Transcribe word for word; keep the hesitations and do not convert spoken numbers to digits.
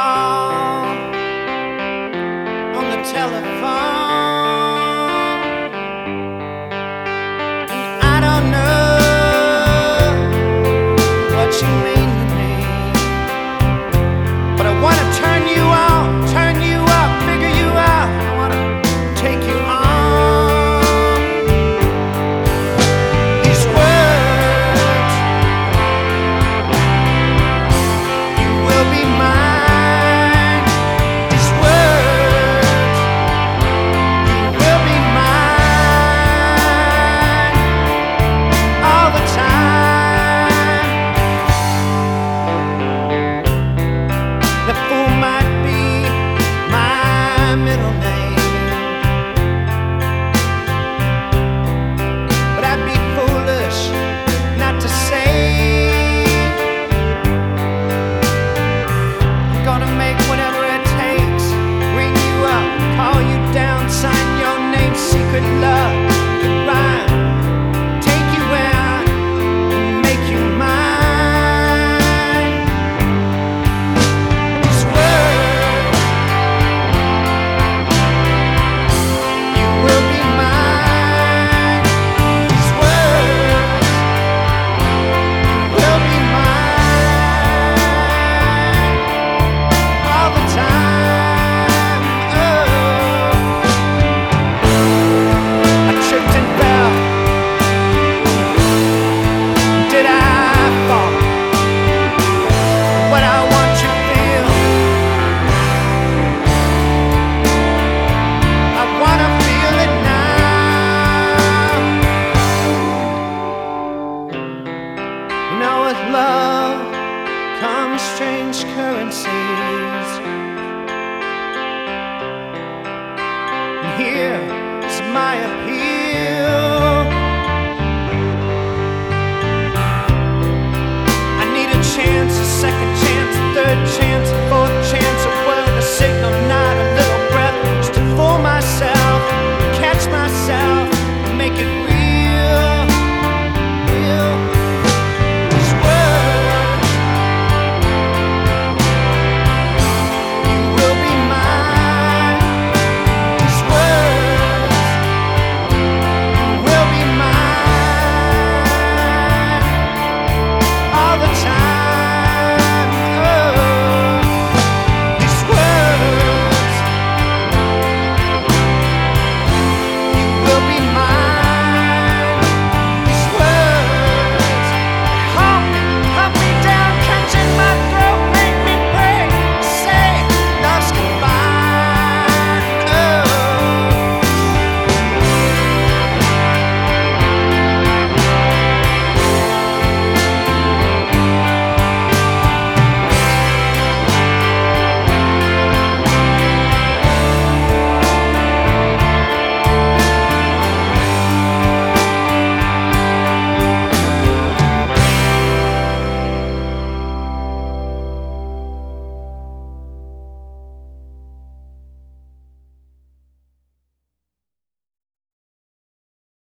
call on the telephone, and I don't know what you mean to me, but I want to turn you on, turn you up, figure you out. I want to take you on. These words, you will be mine. These words, you will be mine all the time. The fool might be my middle name, but I'd be foolish not to say I'm gonna make whatever it takes. Ring you up, call you down, sign your name. Secret love could rhyme. Take you out and make you mine. These words, you will be mine. These words, you will be mine all the time. Oh, I tripped and fell. Did I fall? What I want you to feel, I wanna feel it now. You know, with love comes strange currencies, and here is my appeal.